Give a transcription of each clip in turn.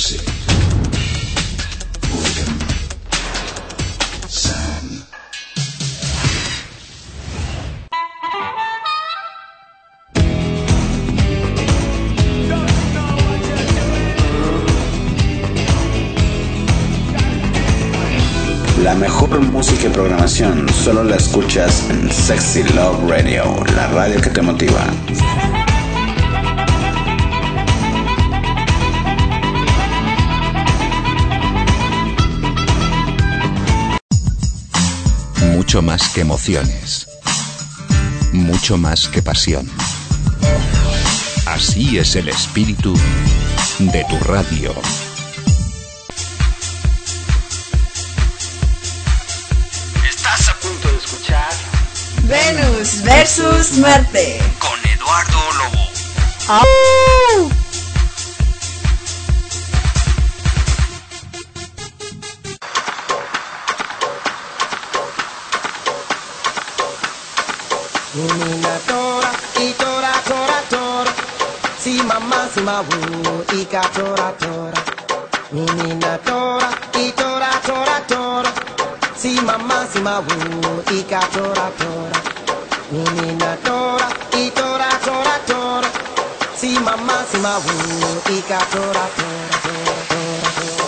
Music. Organ. Sound. La mejor música y programación solo la escuchas en Sexy Love Radio, la radio que te motiva. Mucho más que emociones, mucho más que pasión. Así es el espíritu de tu radio. Estás a punto de escuchar Venus versus Marte con Eduardo Lobo. ¡Au! Umina tora, I tora, tora, tora. Si mamá, si mawu, Ika tora, tora. Umina tora, I tora, tora, tora. Si mamá, si mawu, Ika tora, tora. Umina tora, I tora, tora, tora. Si mamá, si mawu, Ika tora, tora, tora, tora, tora.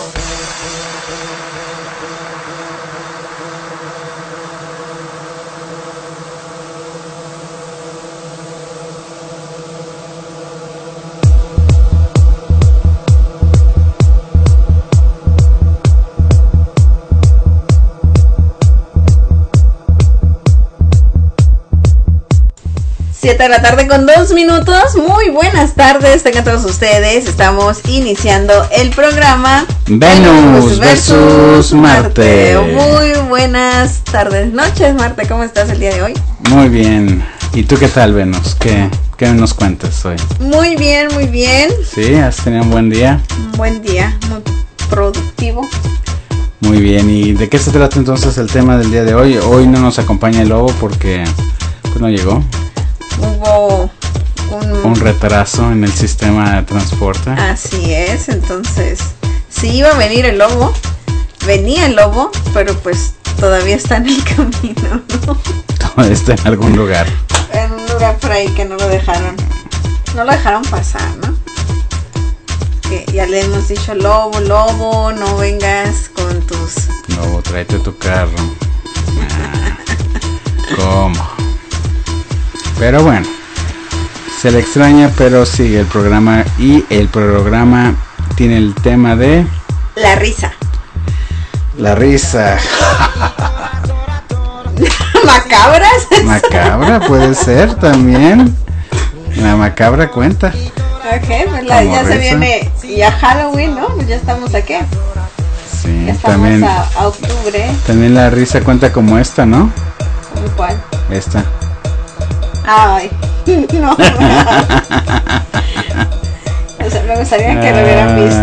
Siete de la tarde con 2 minutos. Muy buenas tardes, tengan todos ustedes. Estamos iniciando el programa Venus versus Marte. Muy buenas tardes, noches, Marte. ¿Cómo estás el día de hoy? Muy bien. ¿Y tú qué tal, Venus? ¿Qué nos cuentas hoy? Muy bien, muy bien. ¿Sí? ¿Has tenido un buen día? Un buen día, muy productivo. Muy bien. ¿Y de qué se trata entonces el tema del día de hoy? Hoy no nos acompaña el Lobo porque pues, no llegó. Hubo un retraso en el sistema de transporte. Así es, entonces sí iba a venir el Lobo, venía el Lobo, pero pues todavía está en el camino, ¿no? Todavía está en algún lugar. En un lugar por ahí que no lo dejaron pasar, ¿no? Que ya le hemos dicho, Lobo, no vengas con tus... Lobo, tráete tu carro. ¿Cómo? Pero bueno, se le extraña, pero sigue el programa y el programa tiene el tema de... La risa. La risa. ¿Macabras? Macabra puede ser también. La macabra cuenta. Ok, pues ya risa. Se viene ya Halloween, ¿no? Pues ya estamos aquí. Sí, Ya estamos también. a octubre. También la risa cuenta como esta, ¿no? ¿Cómo cuál? Esta. Ay, no. O sea, me gustaría que lo hubieran visto.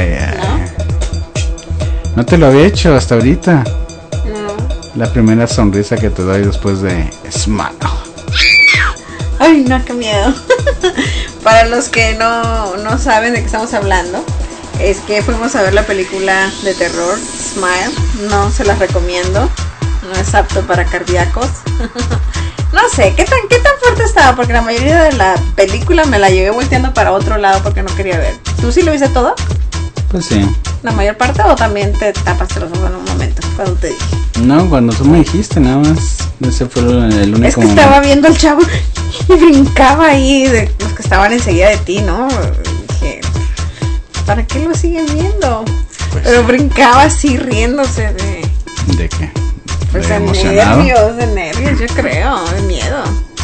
¿No te lo había hecho hasta ahorita? No. La primera sonrisa que te doy después de Smile. Ay, no, qué miedo. Para los que no saben de qué estamos hablando, es que fuimos a ver la película de terror Smile. No se las recomiendo. No es apto para cardíacos. No sé, ¿qué tan fuerte estaba? Porque la mayoría de la película me la llevé volteando para otro lado porque no quería ver. ¿Tú sí lo viste todo? Pues sí. ¿La mayor parte o también te tapaste los ojos en un momento cuando te dije? No, cuando tú me dijiste nada más. Ese fue el único Es que estaba viendo al chavo y brincaba ahí de los que estaban enseguida de ti, ¿no? Dije, ¿para qué lo siguen viendo? Pues Pero sí. brincaba así riéndose de... ¿De qué? Pues ¿De de emocionado? nervios, yo creo, de miedo.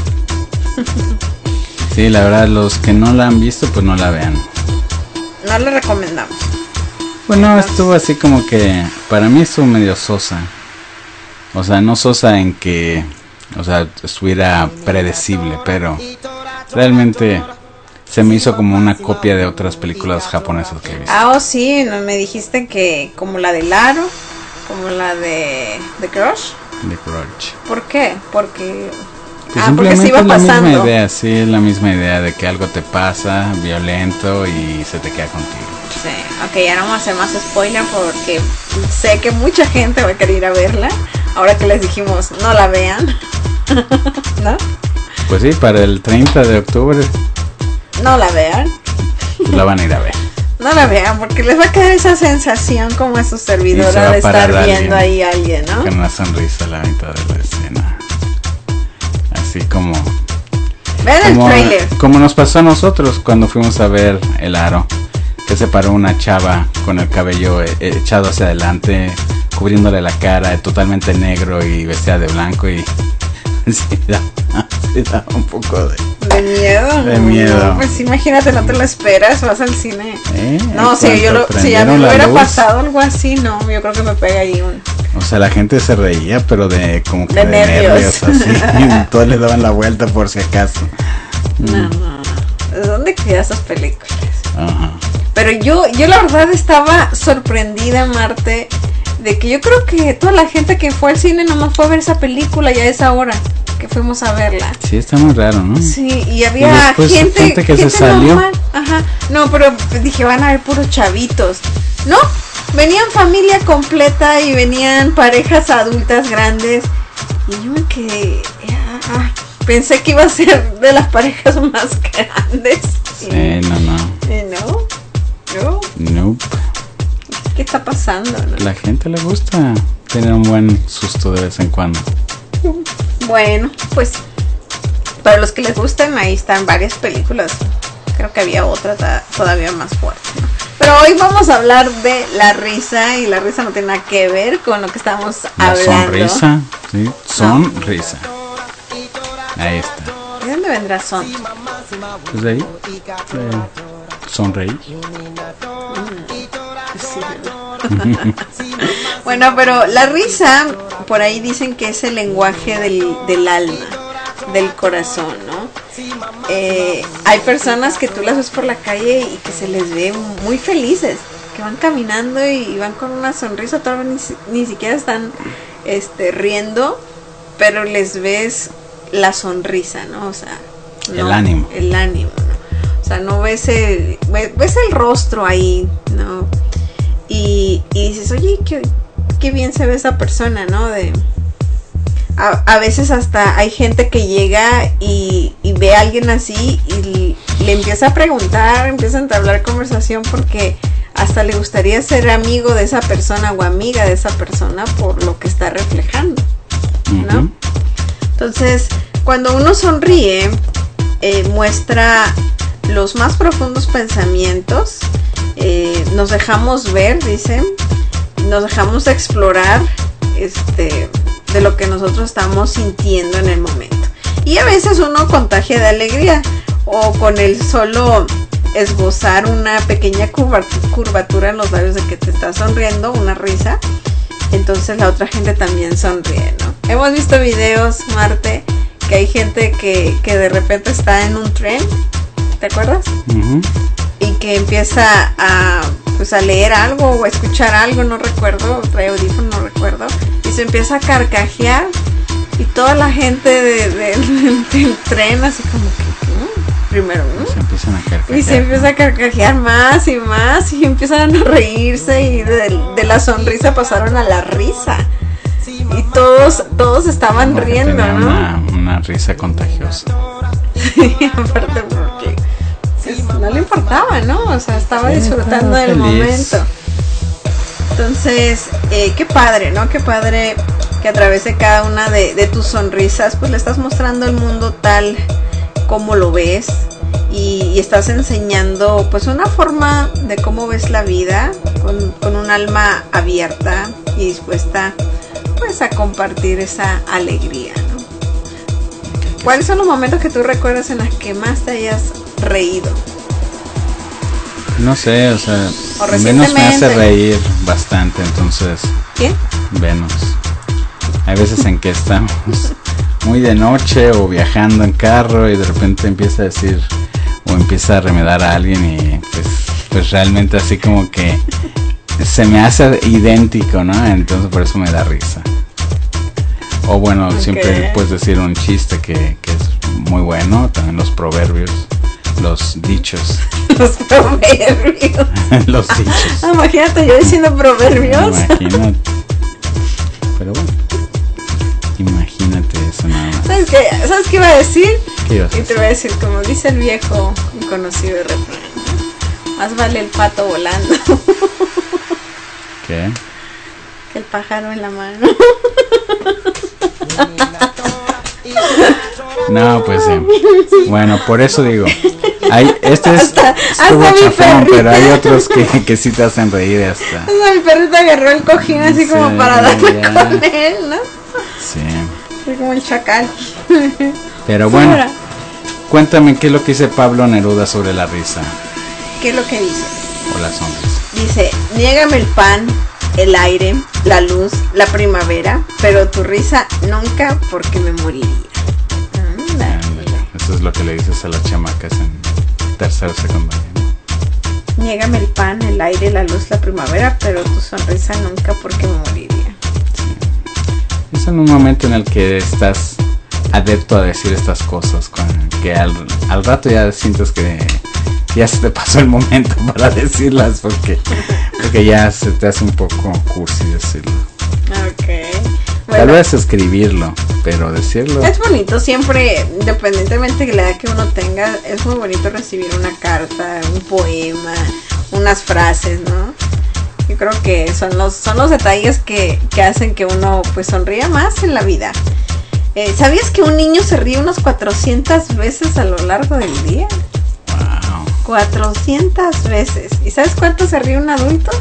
Sí, la verdad, los que no la han visto, pues no la vean. No le recomendamos. Bueno, estuvo así como que, para mí estuvo medio sosa. O sea, no sosa en que, o sea, estuviera predecible, pero realmente se me hizo como una copia de otras películas japonesas que he visto. Ah, sí, no, me dijiste que como la de Laro, como la de Crush. De Crush. ¿Por qué? Porque... Pues porque se iba es la pasando. misma idea, sí, es la misma idea de que algo te pasa violento y se te queda contigo. Ok, ya no vamos a hacer más spoiler porque sé que mucha gente va a querer ir a verla. Ahora que les dijimos, no la vean. ¿No? Pues sí, para el 30 de octubre No la vean. la van a ir a ver. No la vean porque les va a quedar esa sensación como a su Y se servidora va de a parar estar viendo alguien ahí a alguien, ¿no? con una sonrisa a la mitad de la escena. Así como Vean el trailer. como nos pasó a nosotros cuando fuimos a ver El Aro, que se paró una chava con el cabello echado hacia adelante, cubriéndole la cara, totalmente negro y vestida de blanco, y sí da un poco De miedo. De miedo. No, pues imagínate, no te lo esperas, vas al cine. No, si cuando si a mí me prendieron la hubiera luz, pasado algo así, no, yo creo que me pega ahí un... o sea, la gente se reía, pero de como que De de nervios. así, y todos le daban la vuelta por si acaso. No. ¿De dónde quedan esas películas? Ajá. Pero yo la verdad estaba sorprendida, Marte, de que yo creo que toda la gente que fue al cine nomás fue a ver esa película ya a esa hora que fuimos a verla. Sí, está muy raro, ¿no? Sí, y había Y después gente que se salió. normal. Ajá. No, pero dije, van a ver puros chavitos. No, venían familia completa y venían parejas adultas grandes. Y yo me quedé, pensé que iba a ser de las parejas más grandes. Sí, no. Nope. ¿Qué está pasando? ¿No? La gente le gusta tener un buen susto de vez en cuando. Bueno, pues para los que les gustan, ahí están varias películas. Creo que había otra todavía más fuerte, ¿no? Pero hoy vamos a hablar de la risa, y la risa no tiene nada que ver con lo que estamos hablando. Sonrisa, sí, sonrisa. Ahí está. ¿De dónde vendrá son? Pues de ahí, sonreír. Bueno, pero la risa, por ahí dicen que es el lenguaje del alma, del corazón, ¿no? Hay personas que tú las ves por la calle y que se les ve muy felices, que van caminando y van con una sonrisa, todavía ni siquiera están riendo, pero les ves la sonrisa, ¿no? O sea, no, el ánimo, ¿no? O sea, no ves el rostro ahí, ¿no? Y dices, oye, qué bien se ve esa persona, ¿no? A veces hasta hay gente que llega y ve a alguien así y le empieza a preguntar, empieza a entablar conversación porque hasta le gustaría ser amigo de esa persona o amiga de esa persona por lo que está reflejando, ¿no? Uh-huh. Entonces, cuando uno sonríe, muestra los más profundos pensamientos, nos dejamos ver, dicen, nos dejamos explorar de lo que nosotros estamos sintiendo en el momento. Y a veces uno contagia de alegría, o con el solo esbozar una pequeña curvatura en los labios de que te está sonriendo, una risa, entonces la otra gente también sonríe, ¿no? Hemos visto videos, Marte, que hay gente que de repente está en un tren, ¿te acuerdas? Uh-huh. Y que empieza a leer algo o a escuchar algo, no recuerdo, trae audífono, no recuerdo, y se empieza a carcajear, y toda la gente del tren así como que primero, ¿no? Se empiezan a carcajear. Y se empieza a carcajear más y más, y empiezan a reírse, y de la sonrisa pasaron a la risa. Y todos estaban porque riendo, ¿no? Una risa contagiosa. Sí, aparte porque no le importaba, ¿no? O sea, estaba disfrutando del momento. Entonces, qué padre, ¿no? Qué padre que a través de cada una de tus sonrisas, pues le estás mostrando al mundo tal como lo ves, y estás enseñando pues una forma de cómo ves la vida con un alma abierta y dispuesta pues a compartir esa alegría, ¿no? ¿Cuáles son los momentos que tú recuerdas en los que más te hayas reído? No sé, o sea, Venus me hace reír bastante, entonces. ¿Quién? Venus. Hay veces en que estamos muy de noche o viajando en carro y de repente empieza a decir o empieza a remedar a alguien y pues realmente así como que se me hace idéntico, ¿no? Entonces por eso me da risa. O bueno, siempre puedes decir un chiste que es muy bueno, también los proverbios. los dichos. Los proverbios. Los dichos. Imagínate yo diciendo proverbios. Imagínate. Pero bueno, imagínate eso nada más. ¿Sabes qué iba a decir? ¿Qué ibas a Y te voy a decir, como dice el viejo y conocido refrán, más vale el pato volando ¿Qué? que el pájaro en la mano. No, pues sí. Bueno, por eso digo, estuvo hasta chafón, mi pero hay otros que sí te hacen reír hasta. O sea, mi perrito agarró el cojín así como Sí, para darle ya. con él, ¿no? Sí. Así como el chacal. Pero bueno, Ahora, cuéntame qué es lo que dice Pablo Neruda sobre la risa ¿qué es lo que dice? o la sonrisa. Dice, niégame el pan, el aire, la luz, la primavera, pero tu risa nunca porque me moriría. Anda. Ándale, eso es lo que le dices a las chamacas en tercero secundaria, ¿no? Niégame el pan, el aire, la luz, la primavera, pero tu sonrisa nunca porque me moriría. Es en un momento en el que estás adepto a decir estas cosas, que al rato ya sientes que ya se te pasó el momento para decirlas, porque ya se te hace un poco cursi decirlo. Ok. Tal Bueno, vez escribirlo, pero decirlo. es bonito, siempre, independientemente de la edad que uno tenga, es muy bonito recibir una carta, un poema, unas frases, ¿no? Yo creo que son los detalles que hacen que uno pues sonría más en la vida. ¿Sabías que un niño se ríe unas 400 veces a lo largo del día? Wow. 400 veces. ¿Y sabes cuánto se ríe un adulto?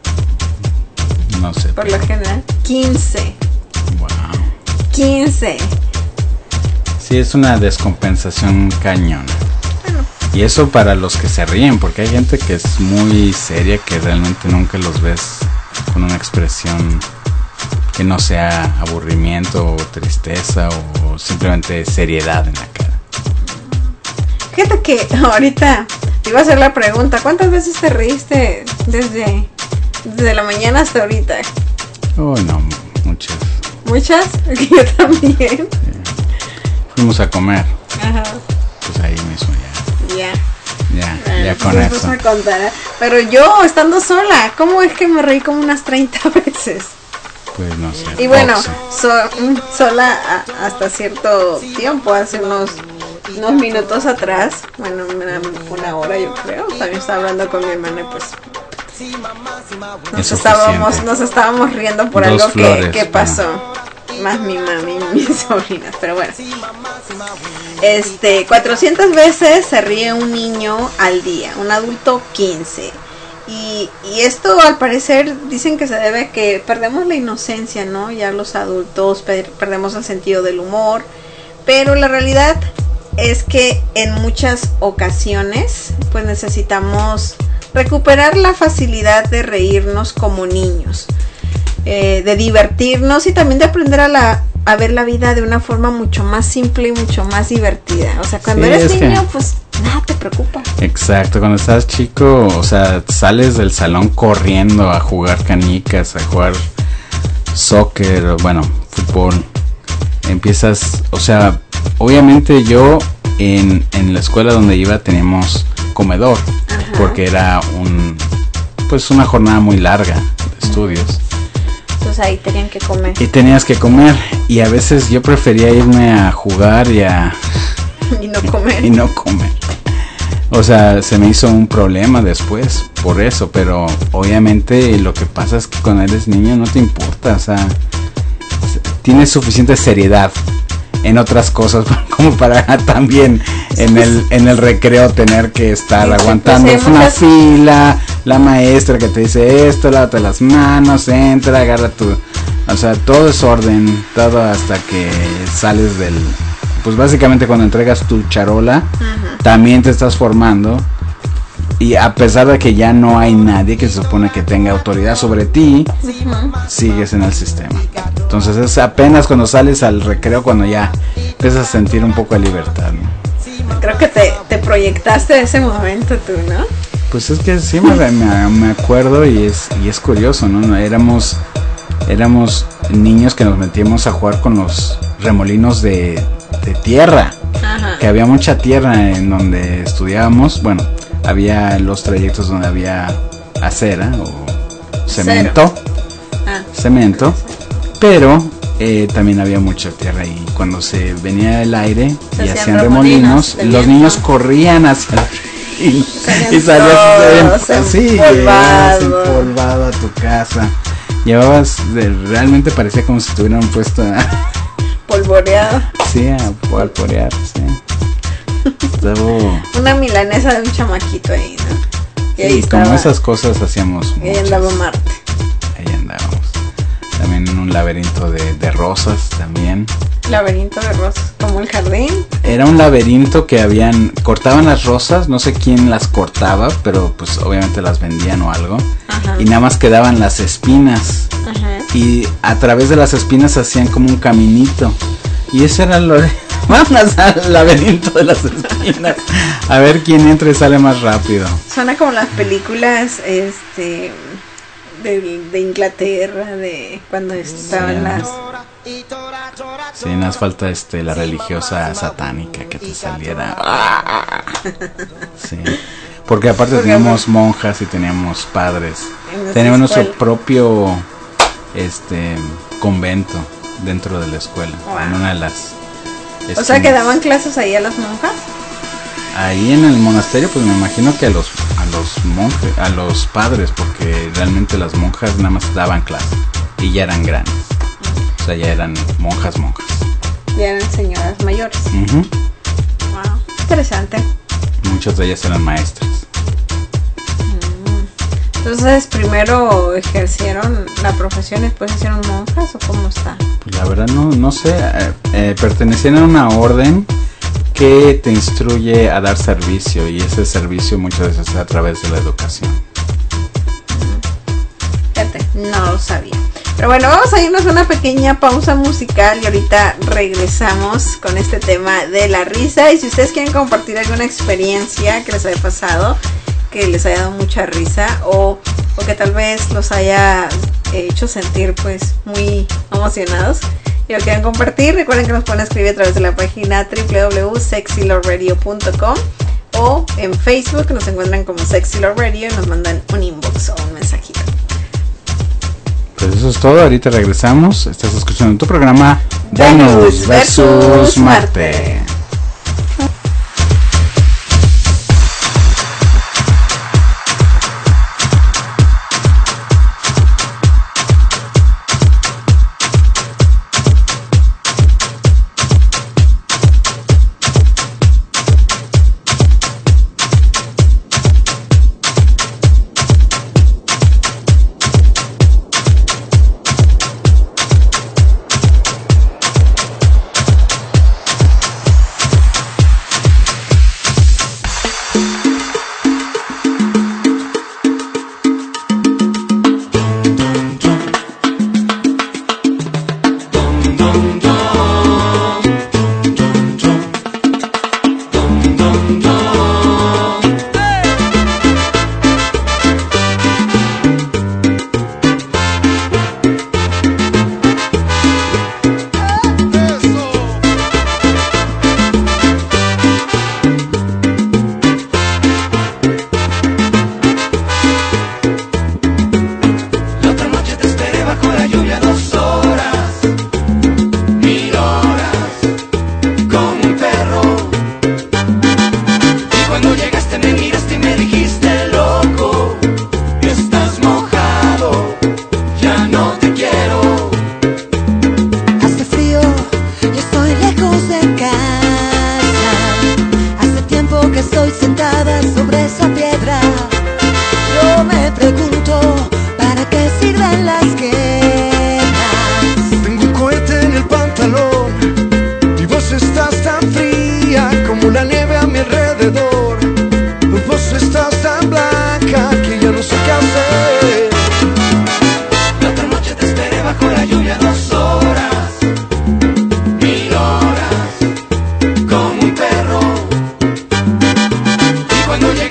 No sé. Por lo general, 15. Wow. 15. Sí, es una descompensación cañona. Y eso para los que se ríen, porque hay gente que es muy seria, que realmente nunca los ves con una expresión que no sea aburrimiento o tristeza o simplemente seriedad en la cara. Fíjate que ahorita te iba a hacer la pregunta, ¿cuántas veces te reíste desde la mañana hasta ahorita? Oh, no, muchas. ¿Muchas? Yo también. Fuimos a comer, Ajá. pues ahí mismo ya con Después eso. me contará. Pero yo, estando sola, ¿cómo es que me reí como unas 30 veces? Pues no sé. Y bueno, boxeo. sola hasta cierto tiempo, hace unos minutos atrás, bueno, una hora yo creo, también estaba hablando con mi hermana y pues Es nos estábamos riendo por Dos algo flores, que pasó. Más mi mami y mis sobrinas, pero bueno. 400 veces se ríe un niño al día, un adulto 15. Y esto al parecer dicen que se debe a que perdemos la inocencia, ¿no? Ya los adultos perdemos el sentido del humor, pero la realidad es que en muchas ocasiones pues necesitamos recuperar la facilidad de reírnos como niños, de divertirnos y también de aprender a ver la vida de una forma mucho más simple y mucho más divertida. O sea, cuando Sí, eres es niño, que pues nada te preocupa. Exacto, cuando estás chico, o sea, sales del salón corriendo a jugar canicas, a jugar soccer, o bueno, fútbol. Empiezas, o sea, obviamente yo en la escuela donde iba teníamos comedor, porque era una jornada muy larga de estudios. Entonces ahí tenían que comer. Y tenías que comer, y a veces yo prefería irme a jugar y Y no comer. y no comer. O sea, se me hizo un problema después por eso, pero obviamente lo que pasa es que cuando eres niño no te importa, o sea, tienes suficiente seriedad en otras cosas como para también en el recreo tener que estar Sí, aguantando pues, una muchas... fila, la maestra que te dice esto, lávate las manos, entra, agarra o sea, todo es orden, todo hasta que sales pues básicamente cuando entregas tu charola, también te estás formando, y a pesar de que ya no hay nadie que se supone que tenga autoridad sobre ti, sigues en el sistema. Entonces es apenas cuando sales al recreo cuando ya empiezas a sentir un poco de libertad, ¿no? Creo que te proyectaste de ese momento tú, ¿no? Pues es que sí me acuerdo y es curioso, ¿no? Éramos niños que nos metíamos a jugar con los remolinos de tierra. Ajá. que había mucha tierra en donde estudiábamos. Bueno, había los trayectos donde había acera o cemento, cemento, pero pero también había mucha tierra y cuando se venía el aire y hacían remolinos, los niños corrían hacia el y salías empolvado a tu casa. Llevabas, realmente parecía como si estuvieran puesto polvoreado. Sí, a polvorear, sí. Una milanesa de un chamaquito ahí, ¿no? Y ahí como estaba, esas cosas hacíamos. Y ahí andaba Marte. Ahí andábamos. También en un laberinto de rosas también. Laberinto de rosas, como el jardín. Era un laberinto que cortaban las rosas, no sé quién las cortaba, pero pues obviamente las vendían o algo. Ajá. Y nada más quedaban las espinas. Ajá. Y a través de las espinas hacían como un caminito. Y eso era lo de... Vamos al laberinto de las espinas. A ver quién entra y sale más rápido. Suena como las películas de Inglaterra, de cuando estaban las... Sí, nos falta la religiosa satánica que te saliera. Sí. Porque aparte teníamos monjas y teníamos padres. Teníamos nuestro propio convento dentro de la escuela. Wow. En una de las esquinas. O sea, que daban clases ahí a las monjas. Ahí en el monasterio, pues me imagino que a los monjes, a los padres, porque realmente las monjas nada más daban clases y ya eran grandes. O sea, ya eran monjas. Ya eran señoras mayores. Uh-huh. Wow, interesante. Muchas de ellas eran maestras. Entonces, primero ejercieron la profesión y después hicieron monjas, ¿o cómo está? Pues la verdad no sé. Pertenecían a una orden que te instruye a dar servicio, y ese servicio muchas veces es a través de la educación. Fíjate, no lo sabía. Pero bueno, vamos a irnos a una pequeña pausa musical y ahorita regresamos con este tema de la risa. Y si ustedes quieren compartir alguna experiencia que les haya pasado, que les haya dado mucha risa o que tal vez los haya hecho sentir pues muy emocionados y lo quieran compartir, recuerden que nos pueden escribir a través de la página www.sexyloveradio.com o en Facebook nos encuentran como Sexy Love Radio y nos mandan un inbox o un mensajito. Pues eso es todo, ahorita regresamos. Estás escuchando tu programa Venus versus Marte. Cuando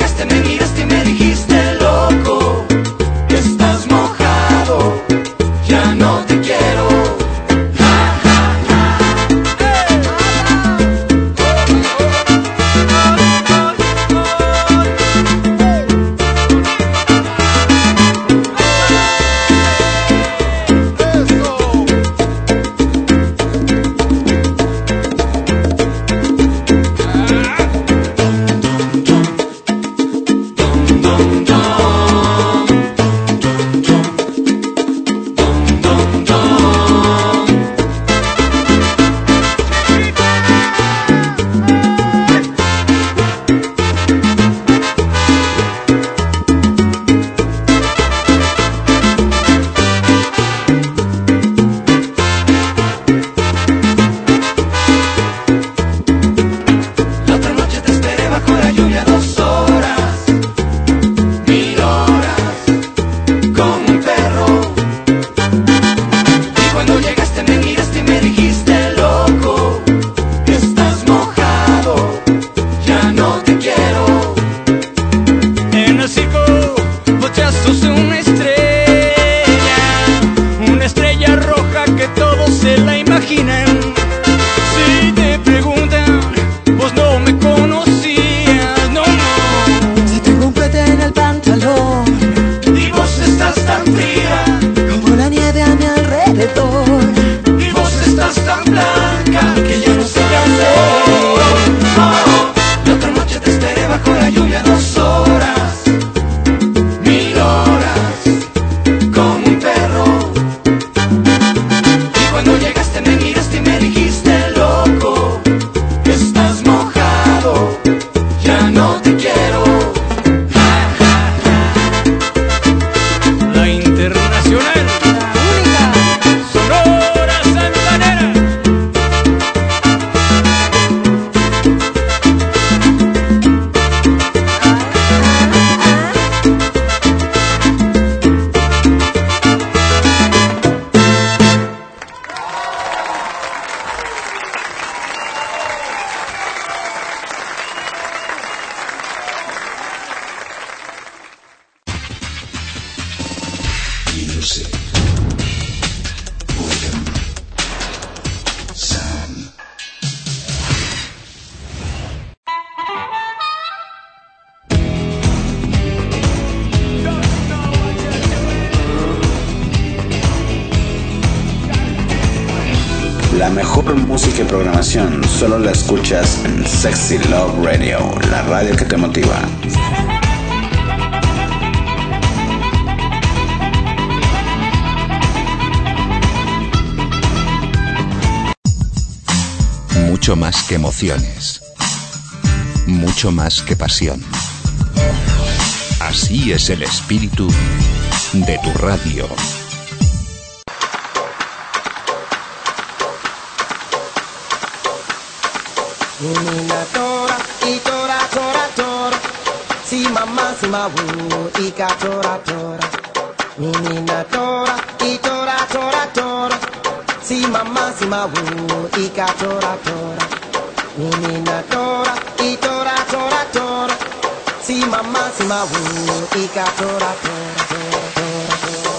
ya no te quiero. La internacional, La única. Sonora Santanera. Music. Rhythm. Sound. La mejor música y programación solo la escuchas en Sexy Love Radio, la radio que te motiva. Mucho más que emociones. Mucho más que pasión. Así es el espíritu de tu radio. Nina tora, y tora, tora, tora. Si mamá, si ma wu, y ka tora, tora. Nina tora, y tora, tora, tora. Si mamá, si ma wu, y ka tora, tora. Nina tora, y tora, tora, tora. Si mamá, si ma wu, y ka tora, tora, tora, tora, tora.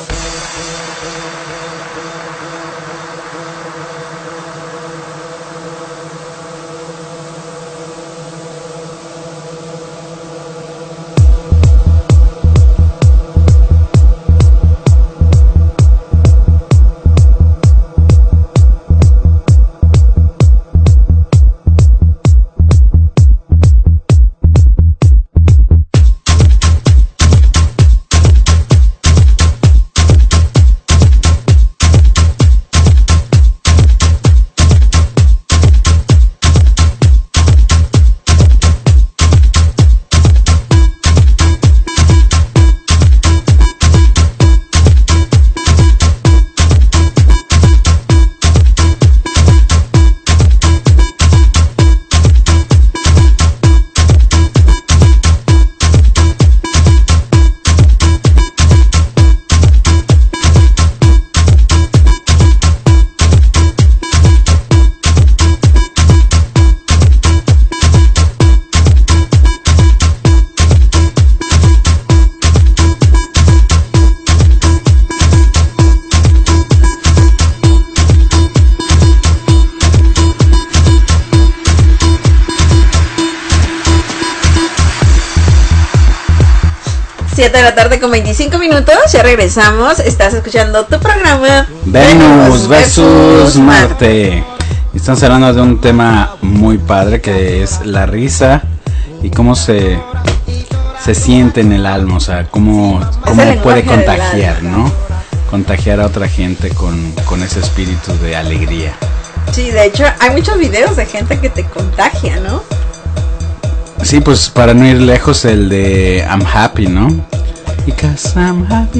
De la tarde con 25 minutos, ya regresamos. Estás escuchando tu programa Venus versus Marte. Estamos hablando de un tema muy padre que es la risa y cómo se siente en el alma, o sea, cómo puede contagiar, ¿no? Contagiar a otra gente con ese espíritu de alegría. Sí, de hecho, hay muchos videos de gente que te contagia, ¿no? Sí, pues para no ir lejos, el de I'm Happy, ¿no? Because I'm happy.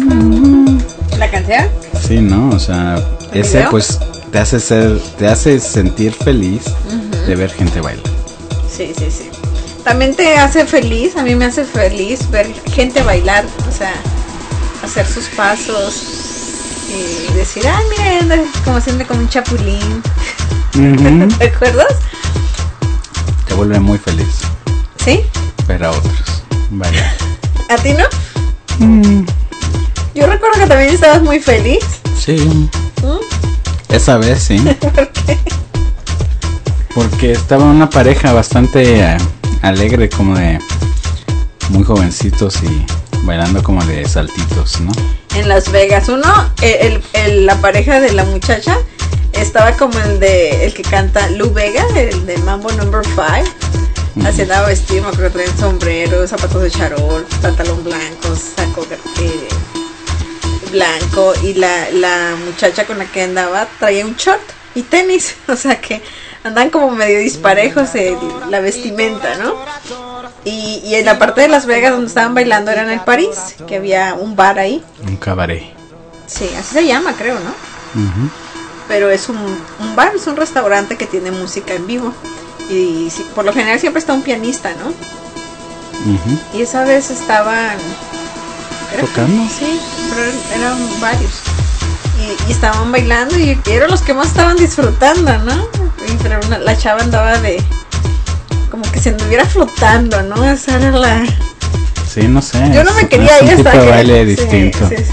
¿La canción? Sí, ¿no? O sea, ese video? pues te hace sentir feliz de ver gente bailar. Sí, sí, sí. También te hace feliz, a mí me hace feliz ver gente bailar, o sea, hacer sus pasos y decir, ay, miren, como siempre con un chapulín. ¿Te acuerdas? Te vuelve muy feliz. ¿Sí? Ver a otros bailar. ¿A ti no? Yo recuerdo que también estabas muy feliz. Sí. Esa vez sí. ¿Por qué? Porque estaba una pareja bastante alegre, como de muy jovencitos y bailando como de saltitos, ¿no? En Las Vegas. La pareja de la muchacha estaba como el que canta Lou Vega, el de Mambo No. 5. Así andaba vestido, me acuerdo que traía un sombrero, zapatos de charol, pantalón blanco, saco blanco, y la muchacha con la que andaba traía un short y tenis, o sea que andan como medio disparejos la vestimenta, ¿no? Y en la parte de Las Vegas donde estaban bailando era en el París, que había un bar ahí. Un cabaret. Sí, así se llama, creo, ¿no? Uh-huh. Pero es un bar, es un restaurante que tiene música en vivo. Y por lo general siempre está un pianista, ¿no? Uh-huh. Y esa vez estaban... ¿Tocando? Sí, pero eran varios. Y estaban bailando y eran los que más estaban disfrutando, ¿no? Pero la chava andaba como que se anduviera flotando, ¿no? Esa era la... Sí, no sé. Yo no me quería ir hasta que... que... baile distinto. Sí.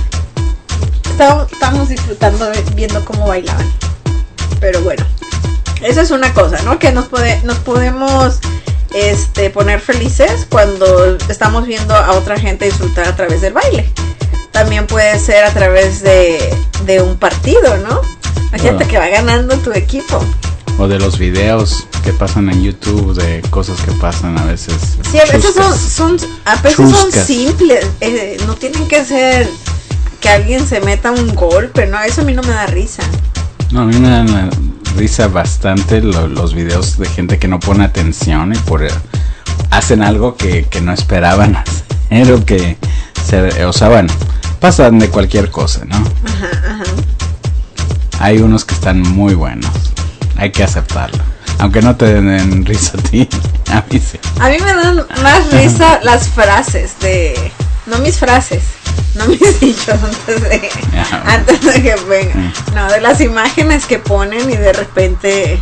Estábamos disfrutando viendo cómo bailaban. Pero bueno, esa es una cosa, ¿no? Que nos podemos poner felices cuando estamos viendo a otra gente disfrutar a través del baile. También puede ser a través de un partido, ¿no? La gente que va ganando tu equipo. O de los videos que pasan en YouTube, de cosas que pasan a veces. Sí, a veces son simples. No tienen que ser que alguien se meta un golpe, ¿no? Eso a mí no me da risa. No, a mí me dan risa bastante los videos de gente que no pone atención y hacen algo que no esperaban hacer o que bueno, pasan de cualquier cosa, ¿no? Ajá. Hay unos que están muy buenos, hay que aceptarlo, aunque no te den risa a ti, a mí sí. A mí me dan más risa las frases no mis frases, no mis dichos antes de que vengan, no, de las imágenes que ponen y de repente,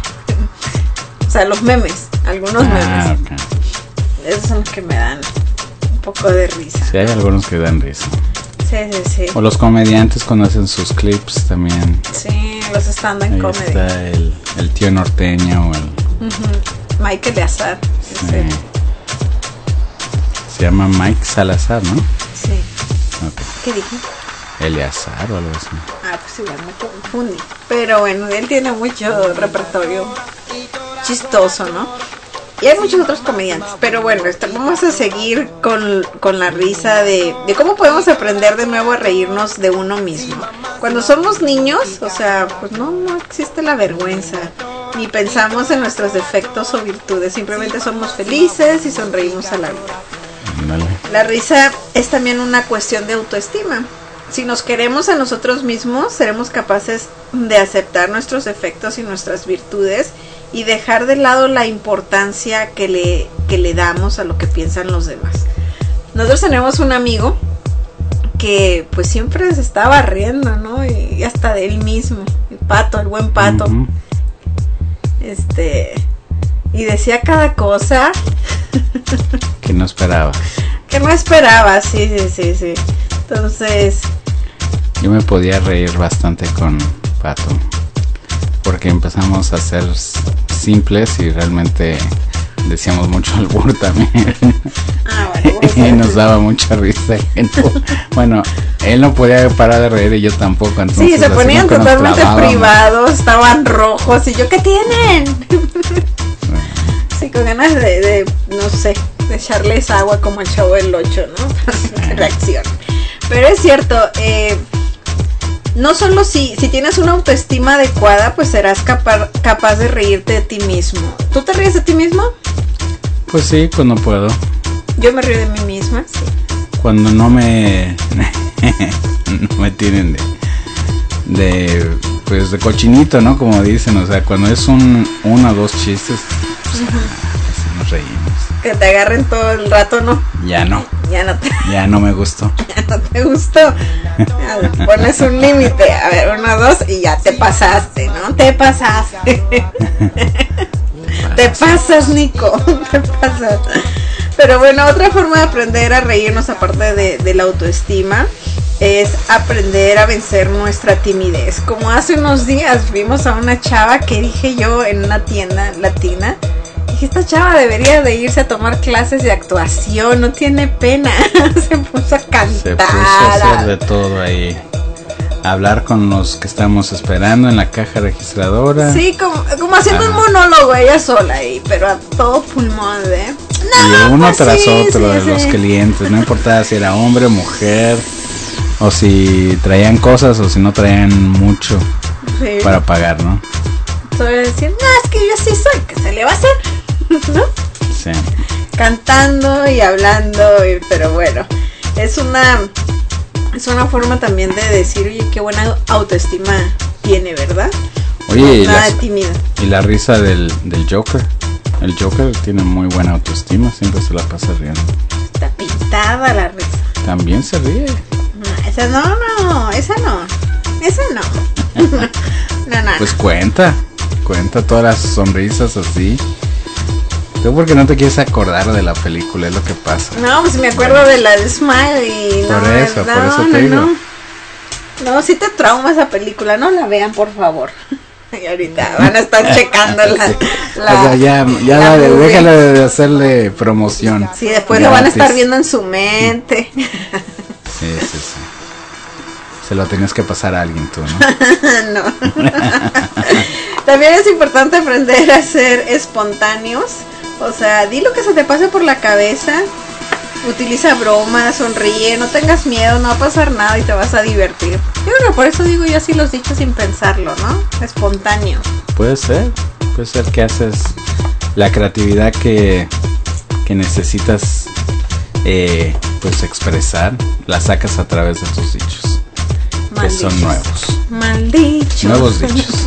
o sea, los memes, algunos memes, okay. Esos son los que me dan un poco de risa. Sí, hay algunos que dan risa. Sí. O los comediantes cuando hacen sus clips también. Sí, los stand-up comedy. Está el tío norteño o el... Uh-huh. Mike Eleazar. Sí. Se llama Mike Salazar, ¿no? Sí. Okay. ¿Qué dije? Eleazar o algo así. Pues igual me confundí. Pero bueno, él tiene mucho repertorio chistoso, ¿no? Y hay muchos otros comediantes. Pero bueno, vamos a seguir con la risa de cómo podemos aprender de nuevo a reírnos de uno mismo. Cuando somos niños, o sea, pues no existe la vergüenza. Ni pensamos en nuestros defectos o virtudes. Simplemente somos felices y sonreímos a la vida. Vale. La risa es también una cuestión de autoestima. Si nos queremos a nosotros mismos, seremos capaces de aceptar nuestros defectos y nuestras virtudes y dejar de lado la importancia que le damos a lo que piensan los demás. Nosotros tenemos un amigo que pues siempre se estaba riendo, ¿no? Y hasta de él mismo, el buen Pato. Uh-huh. Y decía cada cosa que no esperaba. Sí. Entonces, yo me podía reír bastante con Pato, porque empezamos a ser simples y realmente decíamos mucho albur también. Bueno, y nos daba mucha risa. Bueno, él no podía parar de reír y yo tampoco. Entonces, sí, se ponían totalmente privados, estaban rojos y yo, ¿qué tienen? Sí, con ganas de no sé, de echarles agua como el Chavo del 8, ¿no? Que reaccionen. Pero es cierto, no solo si tienes una autoestima adecuada, pues serás capaz de reírte de ti mismo. ¿Tú te ríes de ti mismo? Pues sí, cuando puedo. Yo me río de mí misma, sí. Cuando no me tienen pues de cochinito, ¿no? Como dicen, o sea, cuando es uno o dos chistes, pues, así nos reímos. Que te agarren todo el rato, ¿no? Ya no me gustó. Ya no te gustó. Pones un límite, a ver, 1, 2 y ya te pasaste, ¿no? Te pasaste. Te pasas, Nico. Te pasas. Pero bueno, otra forma de aprender a reírnos aparte de la autoestima es aprender a vencer nuestra timidez. Como hace unos días vimos a una chava que dije yo en una tienda latina, dije, esta chava debería de irse a tomar clases de actuación, no tiene pena. Se puso a cantar. Se puso a hacer de todo ahí. Hablar con los que estamos esperando en la caja registradora. Sí, como haciendo un monólogo ella sola ahí, pero a todo pulmón, ¿eh? No, y uno tras otro de los clientes, no importaba si era hombre o mujer, o si traían cosas o si no traían mucho para pagar, ¿no? todavía decir, no, es que yo sí soy, ¿qué se le va a hacer? ¿No? Sí. Cantando y hablando, pero bueno, es una forma también de decir, oye, qué buena autoestima tiene, ¿verdad? Oye, no, nada tímida. Y la risa del Joker. El Joker tiene muy buena autoestima, siempre se la pasa riendo. Está pintada la risa. También se ríe. No, esa no. No. Pues cuenta todas las sonrisas así. Tú porque no te quieres acordar de la película, es lo que pasa. No, pues me acuerdo de la de Smile y por eso te digo. No, sí te trauma esa película, no la vean, por favor. Y ahorita van a estar checando la o sea, ya déjale de hacerle promoción. Sí, después gratis. Lo van a estar viendo en su mente. Sí. Se lo tenías que pasar a alguien tú, ¿no? No. También es importante aprender a ser espontáneos. O sea, di lo que se te pase por la cabeza. Utiliza bromas, sonríe, no tengas miedo, no va a pasar nada y te vas a divertir. Yo creo que por eso digo yo así los dichos sin pensarlo, ¿no? Espontáneo. Puede ser que haces la creatividad que necesitas pues expresar, la sacas a través de tus dichos. Que son nuevos. Maldichos. Nuevos dichos.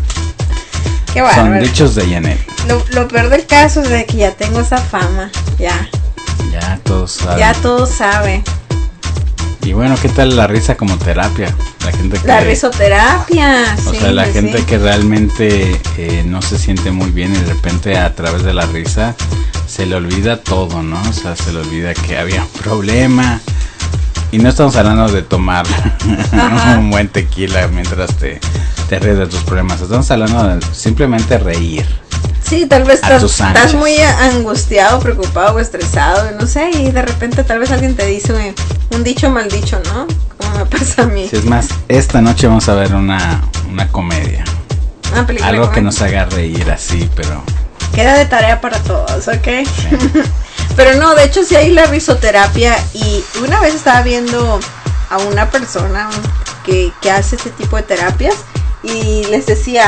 Qué bárbaro. Son dichos de Yanel. Lo peor del caso es de que ya tengo esa fama, ya todos saben. Y bueno, ¿qué tal la risa como terapia? La risoterapia. O sea, la gente que realmente no se siente muy bien y de repente a través de la risa se le olvida todo, ¿no? O sea, se le olvida que había un problema. Y no estamos hablando de tomar un buen tequila mientras te ríes de tus problemas. Estamos hablando de simplemente reír. Sí, tal vez estás muy angustiado, preocupado o estresado, no sé, y de repente tal vez alguien te dice un dicho mal dicho, ¿no? Como me pasa a mí. Sí, es más, esta noche vamos a ver una comedia. Una película. Algo que nos haga reír así, pero... Queda de tarea para todos, ¿ok? Sí. Pero no, de hecho sí hay la risoterapia y una vez estaba viendo a una persona que hace este tipo de terapias y les decía...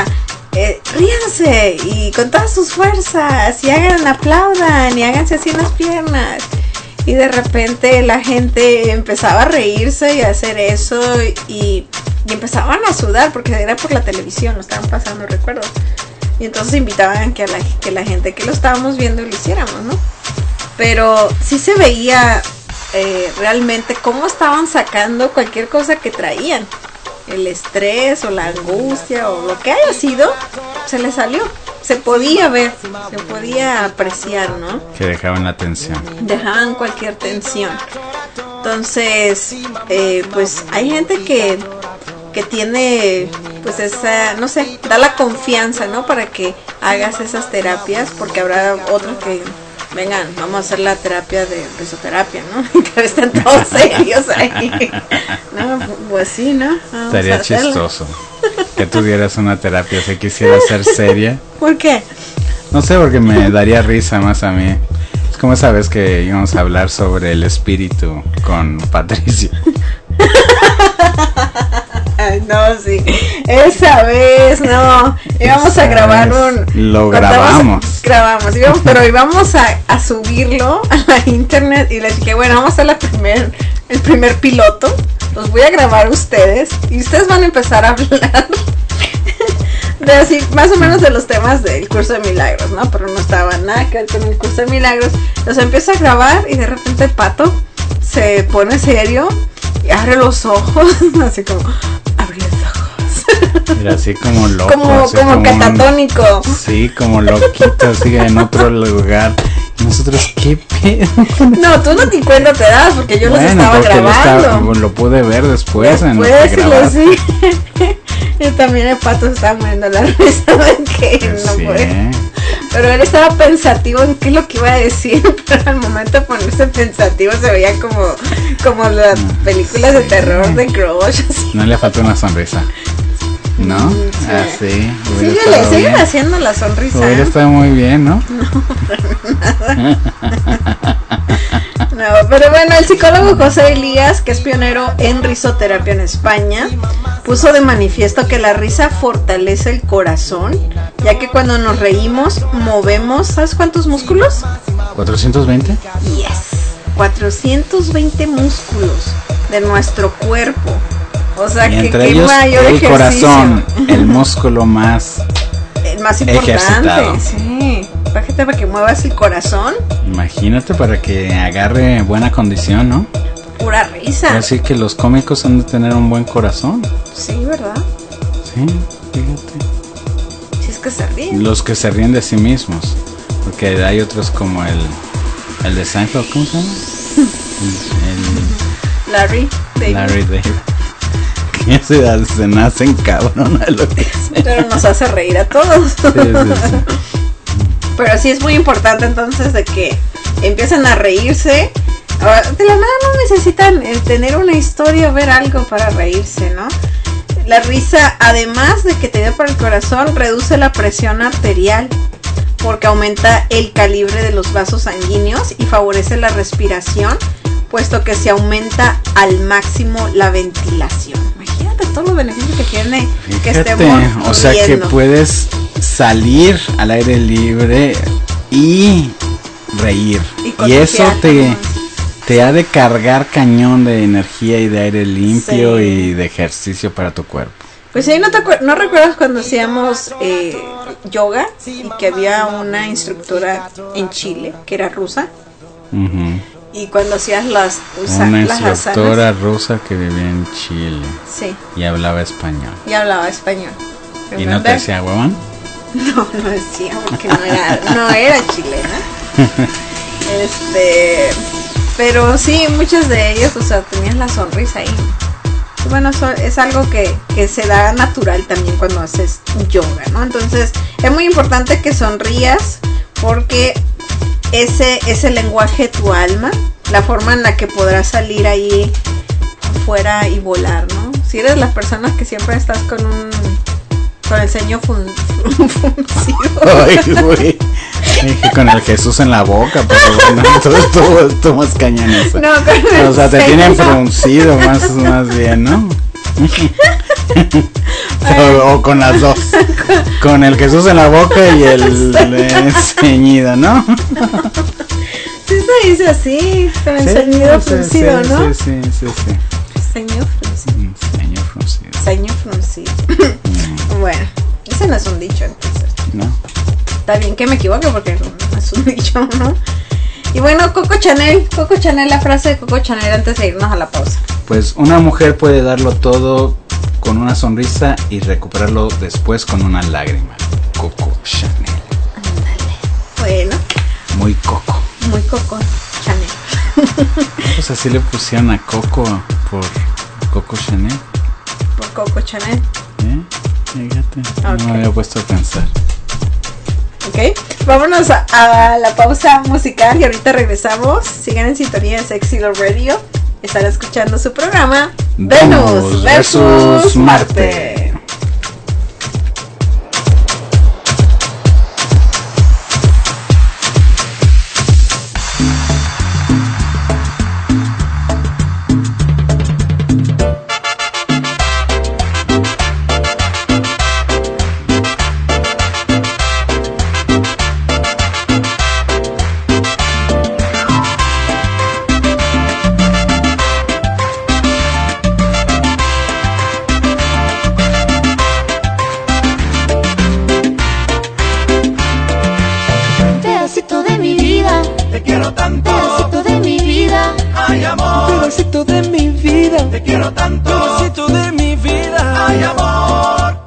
ríanse y con todas sus fuerzas y aplaudan y háganse así en las piernas y de repente la gente empezaba a reírse y a hacer eso y empezaban a sudar porque era por la televisión, lo estaban pasando, recuerdo, y entonces invitaban que la gente que lo estábamos viendo lo hiciéramos, ¿no? Pero sí se veía realmente cómo estaban sacando cualquier cosa que traían. El estrés o la angustia o lo que haya sido, se le salió. Se podía ver, se podía apreciar, ¿no? Que dejaban la tensión. Dejaban cualquier tensión. Entonces, pues hay gente que tiene, pues esa, no sé, da la confianza, ¿no? Para que hagas esas terapias, porque habrá otros que... Vengan, vamos a hacer la terapia de risoterapia, ¿no? Que están todos serios ahí. No, pues sí, ¿no? Vamos estaría chistoso que tú dieras una terapia si quisiera ser seria. ¿Por qué? No sé, porque me daría risa más a mí. Es como esa vez que íbamos a hablar sobre el espíritu con Patricio. Ay, no, sí. Esa vez, no. Íbamos a grabar Lo grabamos. Pero íbamos a subirlo a la internet y les dije, bueno, vamos a hacer el primer piloto. Los voy a grabar ustedes y ustedes van a empezar a hablar de así, más o menos de los temas del curso de milagros, ¿no? Pero no estaba nada que ver con el curso de milagros. Los empiezo a grabar y de repente Pato se pone serio y abre los ojos, así como, abre los ojos. Era así como loco. Como catatónico. Sí, como loquito, así en otro lugar. Nosotros, ¿qué pedo? No, tú no te cuenta te das porque yo los estaba grabando. Lo pude ver después en sí. Y también el Pato se estaba muriendo la risa de que no puede. Pero él estaba pensativo en qué es lo que iba a decir, pero al momento de ponerse pensativo se veía como las películas de terror de Crush. No le faltó una sonrisa, ¿no? Sí. Así. Siguen haciendo la sonrisa. Hubiera estado muy bien, ¿no? No, pero bueno, el psicólogo José Elías, que es pionero en risoterapia en España, puso de manifiesto que la risa fortalece el corazón ya que cuando nos reímos movemos, ¿sabes cuántos músculos? 420. Yes, 420 músculos de nuestro cuerpo. O sea, Y que entre qué ellos mayor el ejercicio. corazón, el músculo más El más importante, ejercitado. sí. Imagínate para que muevas el corazón, Imagínate para que agarre buena condición, ¿no? pura risa. Así que los cómicos han de tener un buen corazón. Sí, ¿verdad? Sí, fíjate. Si es que se ríen. Los que se ríen de sí mismos. Porque hay otros como el de Seinfeld, ¿cómo se llama? Larry David. Larry David. Que se nacen cabrón a lo que sea. Pero nos hace reír a todos. Sí. Pero sí es muy importante entonces de que empiezan a reírse. Ahora, de la nada no necesitan tener una historia o ver algo para reírse, ¿no? La risa, además de que te ayuda para el corazón, reduce la presión arterial porque aumenta el calibre de los vasos sanguíneos y favorece la respiración, puesto que se aumenta al máximo la ventilación. Imagínate todos los beneficios que tiene que estemos o sea que riendo. puedes salir al aire libre y reír. Y eso te ha de cargar cañón de energía y de aire limpio, Sí. y de ejercicio para tu cuerpo. Pues ahí no recuerdas cuando hacíamos yoga y que había una instructora en Chile que era rusa, Ujú. y cuando hacías Una las instructora asanas, rusa que vivía en Chile sí, y hablaba español. y hablaba español. ¿Y no te ¿Remember? decía huevón? No decía, porque no era chilena. Pero sí, muchos de ellos, o sea, tenían la sonrisa ahí. Y bueno, eso es algo que se da natural también cuando haces yoga, ¿no? Entonces, es muy importante que sonrías porque ese es el lenguaje de tu alma, la forma en la que podrás salir ahí afuera y volar, ¿no? Si eres las personas que siempre estás con el ceño fruncido. Ay, güey. Dije con el Jesús en la boca, pero bueno, todo más cañón eso. No, con el O sea, te ceño. tienen fruncido más bien, ¿no? o con las dos. Con el Jesús en la boca y el ceñido, ¿no? Sí se dice así, con el Sí, ceñido sí, fruncido, sí, ¿no? Sí. Ceño fruncido. Ceño fruncido. Ceño fruncido. Bueno, ese no es un dicho, entonces. ¿No? Está bien que me equivoque porque no es un dicho, ¿no? Y bueno, Coco Chanel, la frase de Coco Chanel antes de irnos a la pausa. Pues una mujer puede darlo todo con una sonrisa y recuperarlo después con una lágrima. Coco Chanel. Bueno, Muy coco. muy Coco Chanel. Pues así le pusieron a Coco por Coco Chanel. Por Coco Chanel. Fíjate, Ok. no me había puesto a pensar. Ok, vámonos a la pausa musical y ahorita regresamos. Sigan en sintonía de Sexy Love Radio. Están escuchando su programa Venus versus Marte. Pedacito de mi vida, Te quiero tanto, pedacito de mi vida, ay amor. Pedacito de mi vida, Te quiero tanto, pedacito de mi vida. ay amor.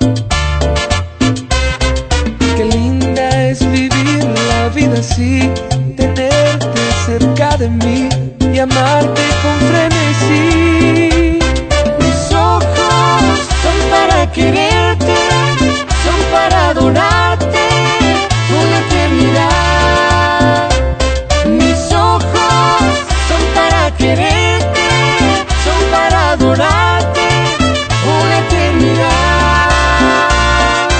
Qué linda es vivir la vida así, tenerte cerca de mí y amarte con frenesí. mis ojos son para quererte, son para adorarte una eternidad. Mis ojos son para quererte, son para adorarte una eternidad.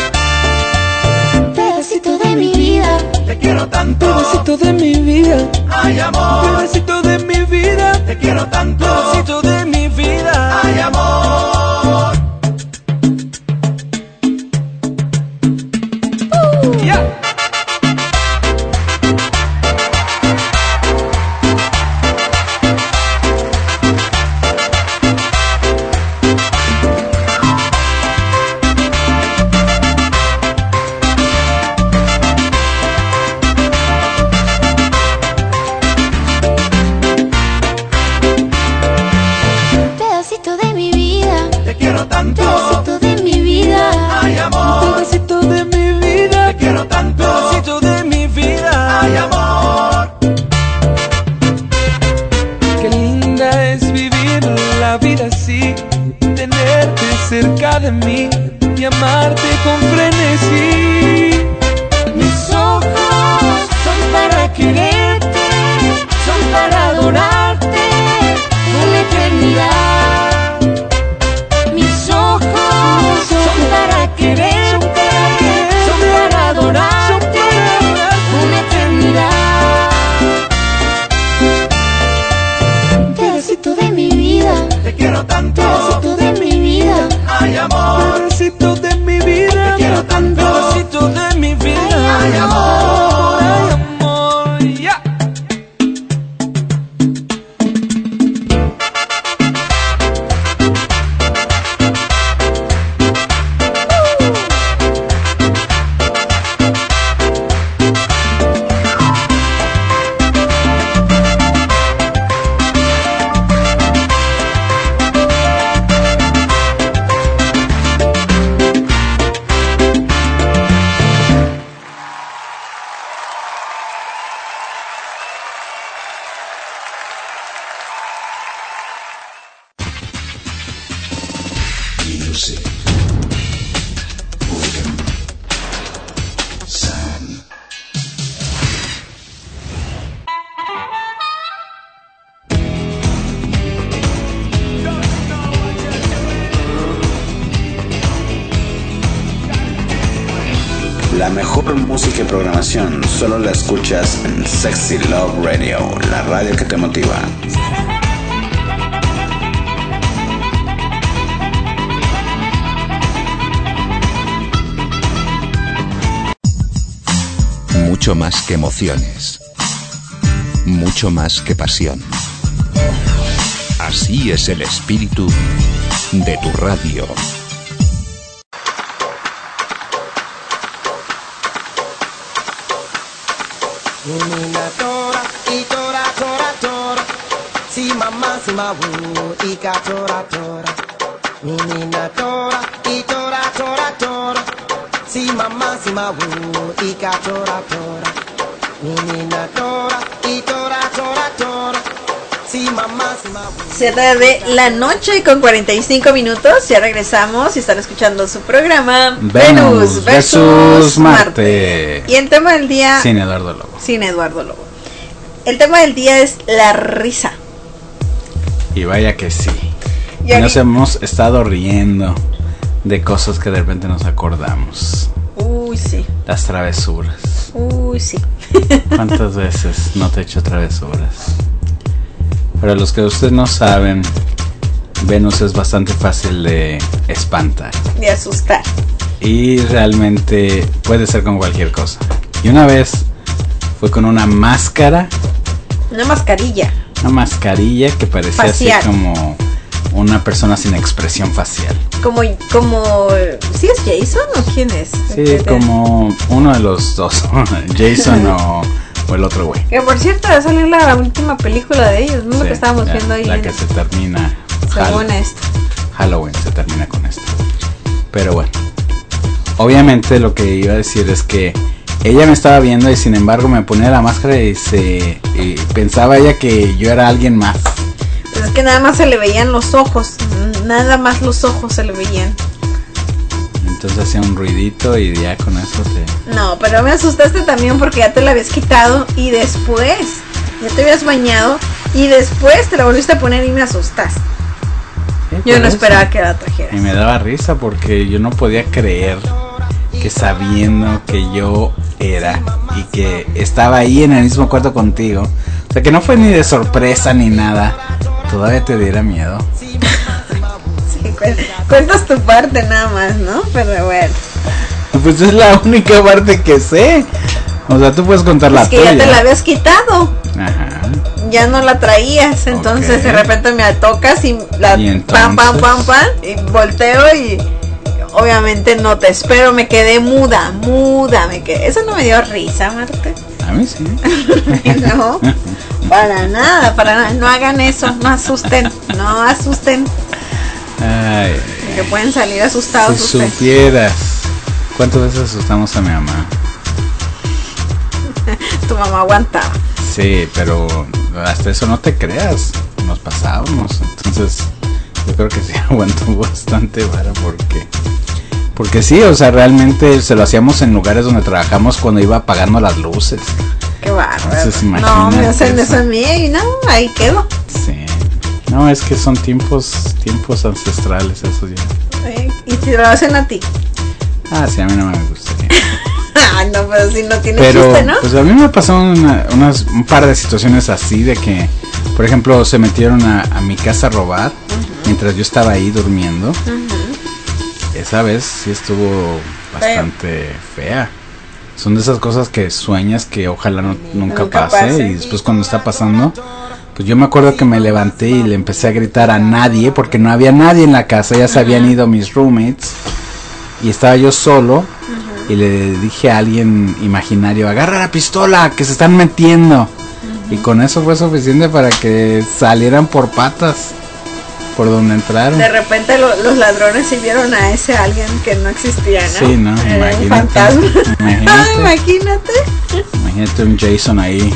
Pedacito de mi vida, Te quiero tanto, Pedacito de mi vida, ay amor. pedacito de mi vida, Te quiero tanto, pedacito de mi vida. ay amor. Music. William Sam. La mejor música y programación solo la escuchas en Sexy Love Radio, la radio que te motiva. Mucho más que emociones. Mucho más que pasión. Así es el espíritu de tu radio. Menina tora, y tora, tora, tora. Si mamá, si mabu, y ca tora, tora. Menina tora, y tora, tora, tora. Si mamá, si mabu, y ca tora, tora. Menina tora, y tora, tora, tora. Si mamá, si mabu. 7 de la noche con 45 minutos. Ya regresamos y están escuchando su programa Venus versus Marte. Y el tema del día. Sin Eduardo Lobo. Sin Eduardo Lobo. El tema del día es la risa. Y vaya que sí. Y Nos hemos estado riendo de cosas que de repente nos acordamos. Uy, sí. Las travesuras. Uy, sí. ¿Cuántas veces no te he hecho travesuras? Para los que ustedes no saben, Venus es bastante fácil de espantar. De asustar. Y realmente puede ser con cualquier cosa. Y una vez fue con una máscara. Una mascarilla. Una mascarilla que parecía facial. Así como una persona sin expresión facial. Como ¿sí es Jason o quién es? Sí, como uno de los dos. Jason o el otro güey. Que por cierto va a salir la última película de ellos, ¿no? Sí, Lo que estábamos viendo ahí. La que se termina. Según esto. Halloween se termina con esto. Pero bueno. Obviamente lo que iba a decir es que ella me estaba viendo y sin embargo me ponía la máscara y pensaba ella que yo era alguien más. Pues es que nada más se le veían los ojos. Nada más los ojos se le veían. Entonces hacía un ruidito y ya con eso te... No, pero me asustaste también porque ya te la habías quitado y después ya te habías bañado y después te la volviste a poner y me asustaste. Sí, Yo no eso. esperaba que la trajeras. Y me daba risa porque yo no podía creer que sabiendo que yo era y que estaba ahí en el mismo cuarto contigo, o sea que no fue ni de sorpresa ni nada, todavía te diera miedo. Sí, cuentas tu parte nada más, ¿no? Pero bueno. Pues es la única parte que sé. O sea, tú puedes contar la Es que tuya. ya te la habías quitado. Ajá. Ya no la traías. Entonces Ok. de repente me tocas y la ¿Y pam, pam, entonces? pam, pam. Y volteo y obviamente no te espero. Me quedé muda. Me quedé. Eso no me dio risa, Marte. A mí sí. No, para nada. No hagan eso. No asusten. Ay, Que pueden salir asustados si ustedes. supieras cuántas veces asustamos a mi mamá. Tu mamá aguantaba. Sí, pero hasta eso no te creas. Nos pasábamos. Entonces, yo creo que sí aguantó bastante vara porque sí, o sea, realmente se lo hacíamos en lugares donde trabajamos cuando iba apagando las luces. Qué bárbaro. Entonces, No, me imagínate hacen eso. eso a mí y no, ahí quedo. Sí. No, es que son tiempos ancestrales esos ya. Y si lo hacen a ti. Ah, sí, a mí no me gustaría. Ay, no, pero si no tiene Pero chiste, ¿no? pues a mí me pasó un par de situaciones así de que, por ejemplo, se metieron a mi casa a robar mientras yo estaba ahí durmiendo. Esa vez sí estuvo bastante fea. Son de esas cosas que sueñas que ojalá nunca pase. Y después cuando está pasando, pues yo me acuerdo que me levanté y le empecé a gritar a nadie porque no había nadie en la casa. Ya se habían ido mis roommates y estaba yo solo. Y le dije a alguien imaginario, agarra la pistola, que se están metiendo. Y con eso fue suficiente para que salieran por patas por donde entraron. De repente los ladrones sí vieron a ese alguien que no existía, ¿no? Sí, ¿no? Era un Imagínate. fantasma. Imagínate. Ay, imagínate. Imagínate un Jason ahí.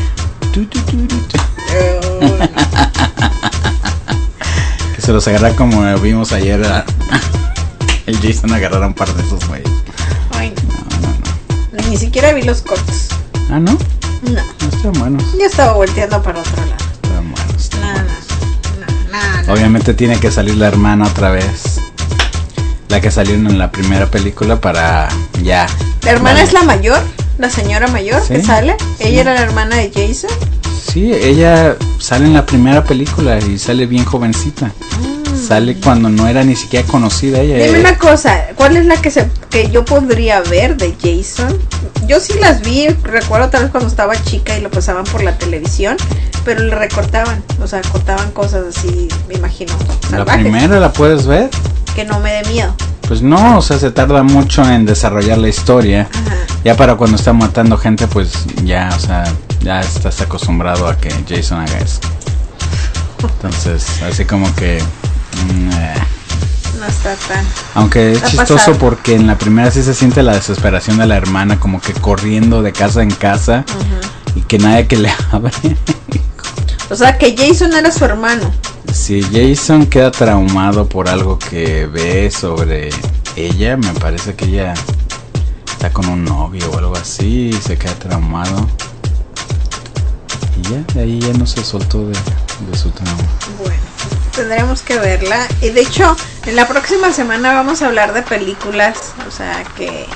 Que se los agarra como vimos ayer. el Jason agarrara un par de esos güeyes. Ay, no. Ni siquiera vi los cortos. ¿Ah, no? No. No están buenos. Yo estaba volteando para otro lado. Están buenos. Están No. buenos. Obviamente tiene que salir la hermana otra vez. La que salió en la primera película para ya. La hermana Vale. es la mayor, la señora mayor Sí, que sale. sí. Ella era la hermana de Jason. Sí, ella sale en la primera película y sale bien jovencita. Sale cuando no era ni siquiera conocida ella. Dime una cosa, ¿cuál es la que yo podría ver de Jason? Yo sí las vi, recuerdo tal vez cuando estaba chica y lo pasaban por la televisión, pero le recortaban, o sea, cortaban cosas así, me imagino, La salvajes, primera la puedes ver. que no me dé miedo. Pues no, o sea, se tarda mucho en desarrollar la historia. Ajá. Ya para cuando está matando gente, pues ya, o sea, ya estás acostumbrado a que Jason haga eso. Entonces, así como que... No está tan... Aunque es Está chistoso pasado. porque en la primera sí se siente la desesperación de la hermana, como que corriendo de casa en casa y que nadie que le abre. O sea, que Jason era su hermano. Si Jason queda traumado por algo que ve sobre ella, me parece que ella está con un novio o algo así y se queda traumado. Y ya, de ahí ya no se soltó de su trauma. Bueno, tendremos que verla. Y de hecho, en la próxima semana vamos a hablar de películas, o sea, que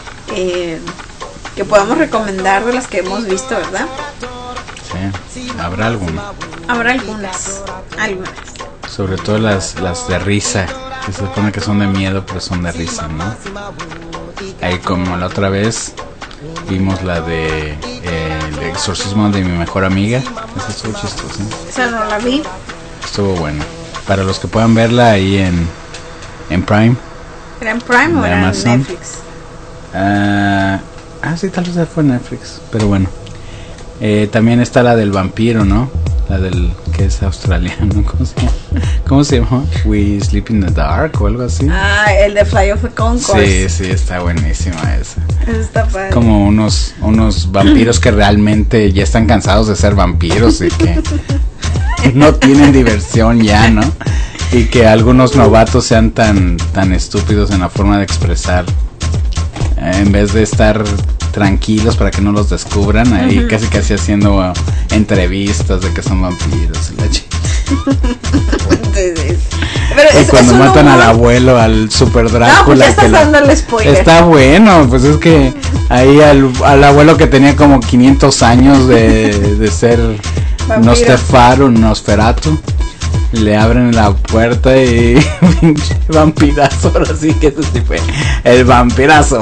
podamos recomendar de las que hemos visto, ¿verdad? Sí, habrá alguna. Habrá algunas. Sobre todo las de risa, que se supone que son de miedo, pero son de risa, ¿no? Ahí como la otra vez vimos la de El exorcismo de mi mejor amiga. Esa estuvo chistosa. Esa no la vi. Estuvo buena. Para los que puedan verla ahí en Prime. ¿Era en Prime o De era en Amazon. Netflix? Sí, tal vez fue en Netflix, pero bueno. También está la del vampiro, ¿no? La del que es australiano. ¿Cómo se llama? We Sleep in the Dark o algo así. Ah, el de Fly of the Conchords. Sí, está buenísima esa. Está padre. Como unos vampiros que realmente ya están cansados de ser vampiros y que no tienen diversión ya, ¿no? Y que algunos novatos sean tan estúpidos en la forma de expresar, en vez de estar tranquilos para que no los descubran, ahí casi haciendo entrevistas de que son vampiros y la Pero y cuando es un matan humor. al abuelo, al super Drácula, No, pues ya estás que dándole spoiler. está bueno, pues es que ahí al abuelo que tenía como 500 años de ser Vampiro. Nosferatu, le abren la puerta y pinche vampirazo, ahora sí que ese sí fue el vampirazo.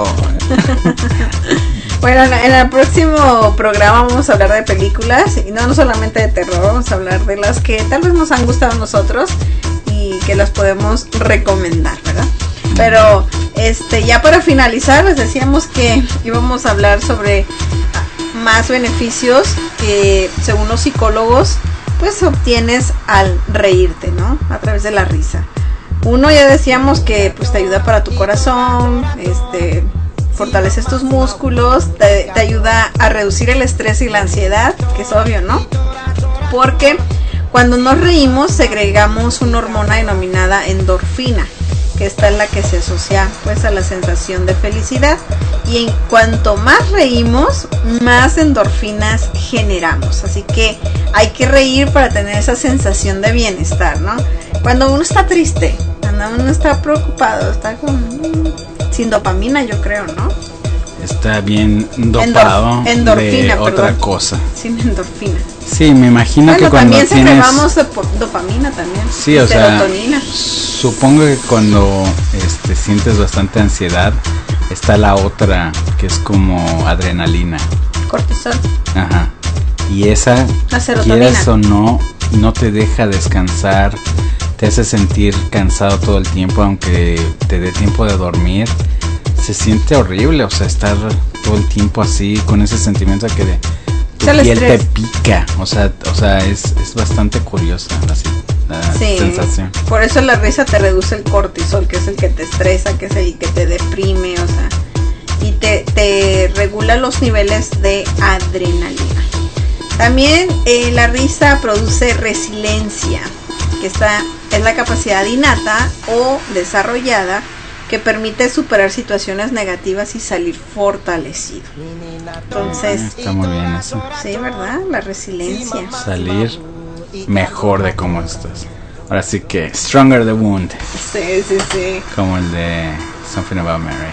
Bueno, en el próximo programa vamos a hablar de películas y no solamente de terror, vamos a hablar de las que tal vez nos han gustado a nosotros y que las podemos recomendar, ¿verdad? Pero ya para finalizar les decíamos que íbamos a hablar sobre más beneficios que según los psicólogos pues obtienes al reírte, ¿no? A través de la risa. Uno, ya decíamos que pues te ayuda para tu corazón, fortaleces tus músculos, te ayuda a reducir el estrés y la ansiedad, que es obvio, ¿no? Porque cuando nos reímos segregamos una hormona denominada endorfina, que esta es la que se asocia pues a la sensación de felicidad, y en cuanto más reímos, más endorfinas generamos, así que hay que reír para tener esa sensación de bienestar, ¿no? Cuando uno está triste, cuando uno está preocupado, está sin dopamina, yo creo, ¿no? Está bien dopado endorfina, de otra perdón. cosa. Sin endorfina. Sí, me imagino Bueno, que cuando también tienes... segregamos dopamina también. Sí, o sea, serotonina. supongo que cuando sientes bastante ansiedad, está la otra que es como adrenalina. Cortisol. Ajá. Y esa, La serotonina. quieras o no te deja descansar, te hace sentir cansado todo el tiempo, aunque te dé tiempo de dormir. Se siente horrible, o sea, estar todo el tiempo así, con ese sentimiento de que tu El piel te estrés. pica. O sea, es bastante curiosa la Sí, sensación. por eso la risa te reduce el cortisol, que es el que te estresa, que es el que te deprime, o sea, y te regula los niveles de adrenalina. También la risa produce resiliencia, que es la capacidad innata o desarrollada que que permite superar situaciones negativas y salir fortalecido. Entonces, está muy bien eso. Sí, ¿verdad? La resiliencia. Salir mejor de cómo estás. Ahora sí que stronger the wound. Sí. Como el de Something About Mary.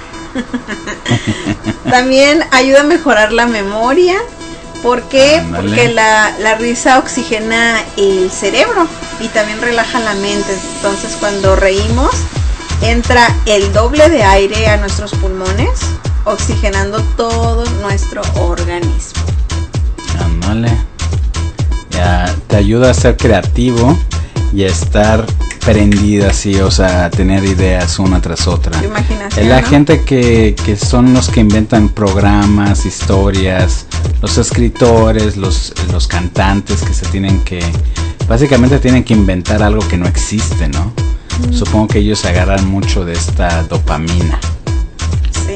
También ayuda a mejorar la memoria. ¿Por qué? Ándale. Porque la risa oxigena el cerebro y también relaja la mente. Entonces, cuando reímos, entra el doble de aire a nuestros pulmones, oxigenando todo nuestro organismo. Ándale. Ya te ayuda a ser creativo y a estar prendida así, o sea, a tener ideas una tras otra. Imaginación, La ¿no? gente que son los que inventan programas, historias, los escritores, los cantantes que básicamente tienen que inventar algo que no existe, ¿no? Supongo que ellos agarran mucho de esta dopamina. Sí.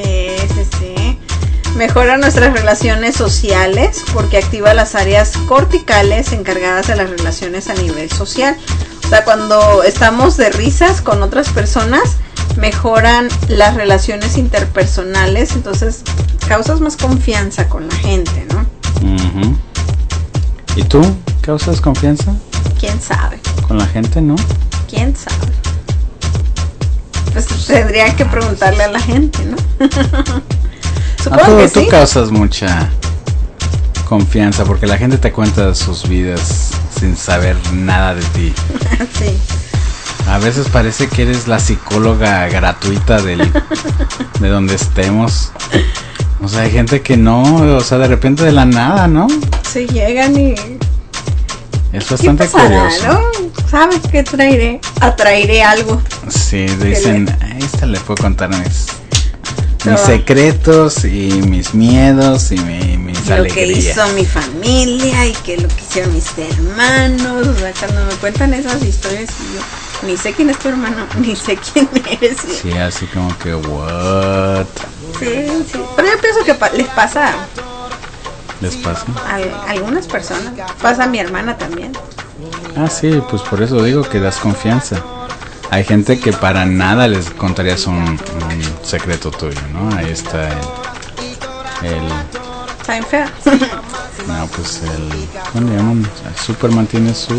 Mejora nuestras relaciones sociales porque activa las áreas corticales encargadas de las relaciones a nivel social. O sea, cuando estamos de risas con otras personas, mejoran las relaciones interpersonales, entonces causas más confianza con la gente, ¿no? Uh-huh. ¿Y tú? ¿Causas confianza ¿Quién sabe? con la gente, no? ¿Quién sabe? Pues tendría que preguntarle a la gente, ¿no? Supongo que Tú sí. causas mucha confianza porque la gente te cuenta sus vidas sin saber nada de ti. Sí. A veces parece que eres la psicóloga gratuita de donde estemos. O sea, hay gente que no, o sea, de repente de la nada, ¿no? Sí, llegan y... Es bastante ¿Qué pasará, curioso. no? ¿Sabes qué traeré? Atraeré algo. Sí, dicen, esta le puedo contar mis secretos y mis miedos y mis lo alegrías. que hizo mi familia y que lo que hicieron mis hermanos. O sea, cuando me cuentan esas historias, yo ni sé quién es tu hermano, ni sé quién eres. Sí, así como que, what? Sí. Pero yo pienso que les pasa ¿Les pasa? a algunas personas. Pasa a mi hermana también. Ah, sí, pues por eso digo que das confianza. Hay gente que para nada les contarías un secreto tuyo, ¿no? Ahí está Seinfeld. no, pues ¿cómo le llaman? Superman tiene su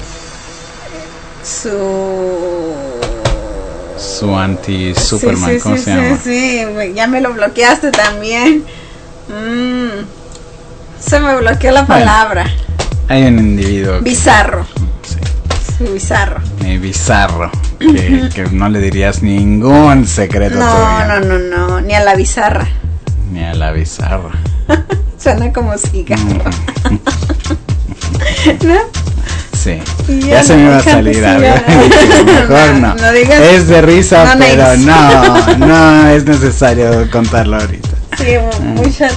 anti-Superman, sí, ¿cómo se llama? Sí, ya me lo bloqueaste también. Se me bloqueó la palabra. Hay un individuo Bizarro. Sí, Bizarro. bizarro que no le dirías ningún secreto tuyo. No, ni a la bizarra. Ni a la bizarra. Suena como cigarro. ¿No? Sí. Y Ya se me iba a salir algo. Mejor no. No digas. Es de risa, No, pero nice. no es necesario contarlo ahorita. Sí, mucha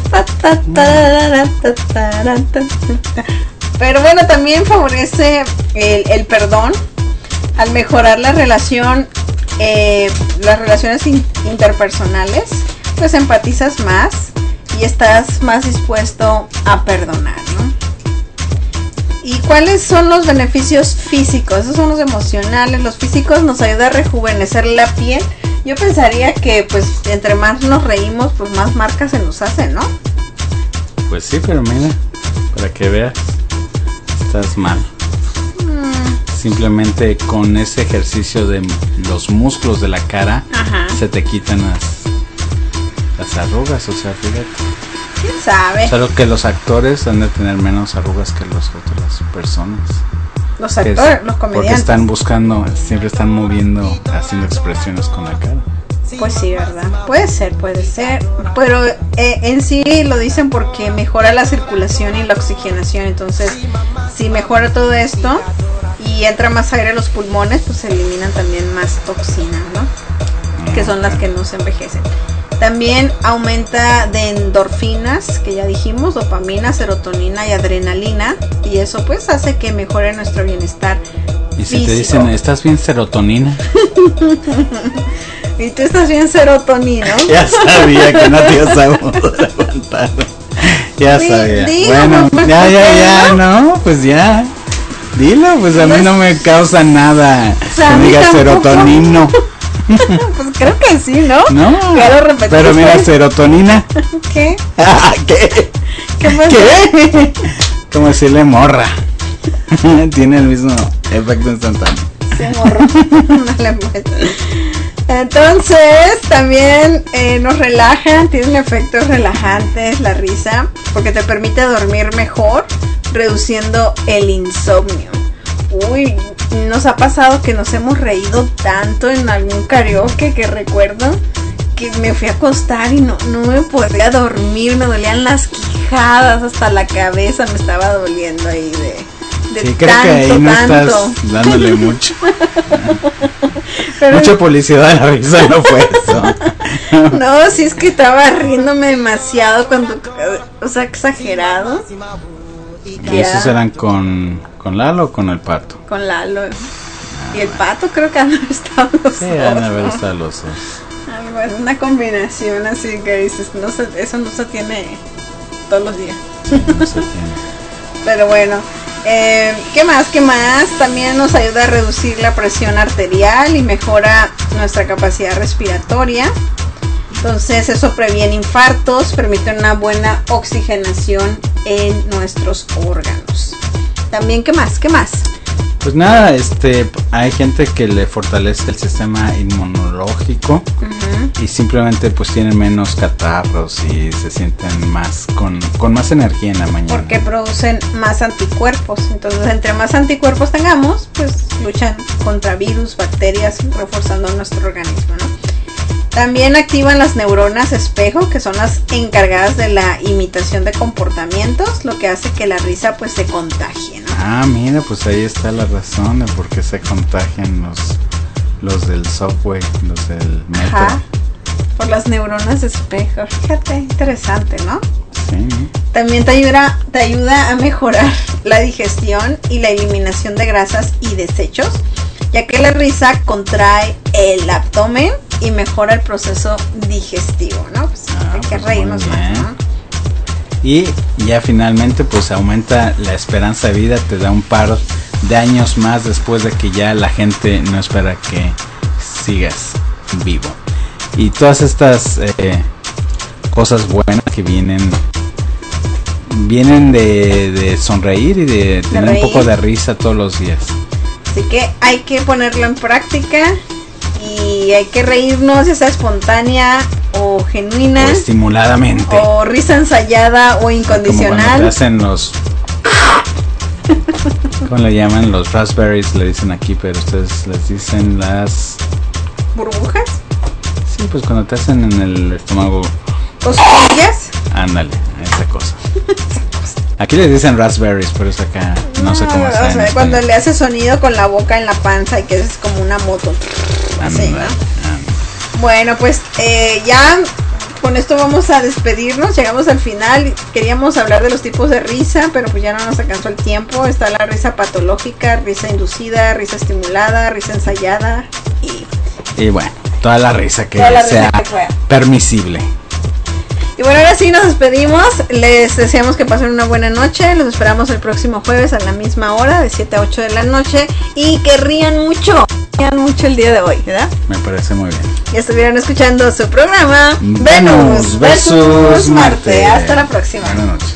Pero bueno, también favorece el perdón al mejorar la relación, las relaciones interpersonales, pues empatizas más y estás más dispuesto a perdonar, ¿no? ¿Y cuáles son los beneficios físicos? Esos son los emocionales. Los físicos nos ayuda a rejuvenecer la piel. Yo pensaría que pues entre más nos reímos, pues más marcas se nos hacen, ¿no? Pues sí, pero mira, para que veas, estás mal. Simplemente con ese ejercicio de los músculos de la cara, Ajá. se te quitan las arrugas, o sea, fíjate. ¿Quién sabe? O sea, que los actores han de tener menos arrugas que las otras personas. Los actores, los Porque comediantes. están buscando, siempre están moviendo, haciendo expresiones con la cara. Pues sí, ¿verdad? Puede ser. Pero en sí lo dicen porque mejora la circulación y la oxigenación. Entonces, si mejora todo esto y entra más aire a los pulmones, pues se eliminan también más toxinas, ¿no? Que son las que no se envejecen. También aumenta de endorfinas, que ya dijimos, dopamina, serotonina y adrenalina. Y eso pues hace que mejore nuestro bienestar Y si físico. te dicen, ¿estás bien serotonina? Y tú estás bien serotonina, ¿no? Ya sabía que no te ibas a poder aguantar. Ya sabía. Digo, Bueno, pues, ya, no, pues ya. Dilo, pues a mí no me causa nada sea, a que mí diga tampoco. serotonino. Pues Creo que sí, ¿no? No. Ya lo repetiste. Pero mira, serotonina. ¿Qué? ¿Qué? ¿Qué pasó? ¿Qué? Como decirle morra. Tiene el mismo efecto instantáneo. Sí, morro. Dale, pues. Entonces, también nos relaja, tiene efectos relajantes la risa, porque te permite dormir mejor, reduciendo el insomnio. Uy, nos ha pasado que nos hemos reído tanto en algún karaoke que recuerdo que me fui a acostar y no me podía dormir, me dolían las quijadas, hasta la cabeza me estaba doliendo ahí de sí, creo tanto, que ahí no tanto. Estás dándole mucho. Pero mucha publicidad de la risa, no fue eso. no, sí es que estaba riéndome demasiado cuando, o sea, exagerado. ¿Y esos eran con Lalo o con el Pato? Con Lalo. Y el Pato creo que han estado los Sí, dos. han de haber estado los dos. Algo, es una combinación así que dices, eso no se tiene todos los días. No sé quién. Pero bueno, ¿qué más? También nos ayuda a reducir la presión arterial y mejora nuestra capacidad respiratoria. Entonces eso previene infartos, permite una buena oxigenación en nuestros órganos. También, ¿qué más? Pues nada, hay gente que le fortalece el sistema inmunológico. Y simplemente pues tienen menos catarros y se sienten más con más energía en la mañana. Porque producen más anticuerpos. Entonces, entre más anticuerpos tengamos, pues luchan contra virus, bacterias, reforzando nuestro organismo, ¿no? También activan las neuronas espejo, que son las encargadas de la imitación de comportamientos, lo que hace que la risa pues se contagie, ¿no? Ah, mira, pues ahí está la razón de por qué se contagian los del subway, los del metro. Ajá, por las neuronas espejo. Fíjate, interesante, ¿no? Sí. También te ayuda a mejorar la digestión y la eliminación de grasas y desechos, ya que la risa contrae el abdomen y mejora el proceso digestivo, ¿no? Pues hay que reírnos más, ¿no? Y ya finalmente pues aumenta la esperanza de vida, te da un par de años más después de que ya la gente no espera que sigas vivo. Y todas estas cosas buenas que vienen de sonreír y de tener un poco de risa todos los días. Así que hay que ponerlo en práctica y hay que reírnos, ya sea espontánea o genuina. O estimuladamente. O risa ensayada o incondicional. Como cuando te hacen los... ¿Cómo le llaman? Los raspberries, le dicen aquí, pero ustedes les dicen las... ¿Burbujas? Sí, pues cuando te hacen en el estómago... ¿Cosquillas? Ándale, esa cosa. Aquí les dicen raspberries, pero es acá, no sé cómo está. O sea, cuando le hace sonido con la boca en la panza y que es como una moto. Así, ¿no? Bueno, pues ya con esto vamos a despedirnos. Llegamos al final. Queríamos hablar de los tipos de risa, pero pues ya no nos alcanzó el tiempo. Está la risa patológica, risa inducida, risa estimulada, risa ensayada y bueno, toda la risa que sea permisible. Y bueno, ahora sí nos despedimos. Les deseamos que pasen una buena noche. Los esperamos el próximo jueves a la misma hora, de 7 a 8 de la noche. Y que rían mucho el día de hoy, ¿verdad? Me parece muy bien. Y estuvieron escuchando su programa Venus versus Marte. Hasta la próxima. Buenas noches.